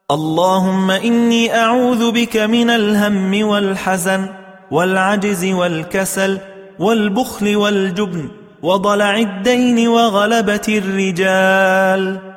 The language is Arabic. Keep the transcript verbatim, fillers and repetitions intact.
اللهم إني أعوذ بك من الهم والحزن والعجز والكسل والبخل والجبن وضلع الدين وغلبة الرجال.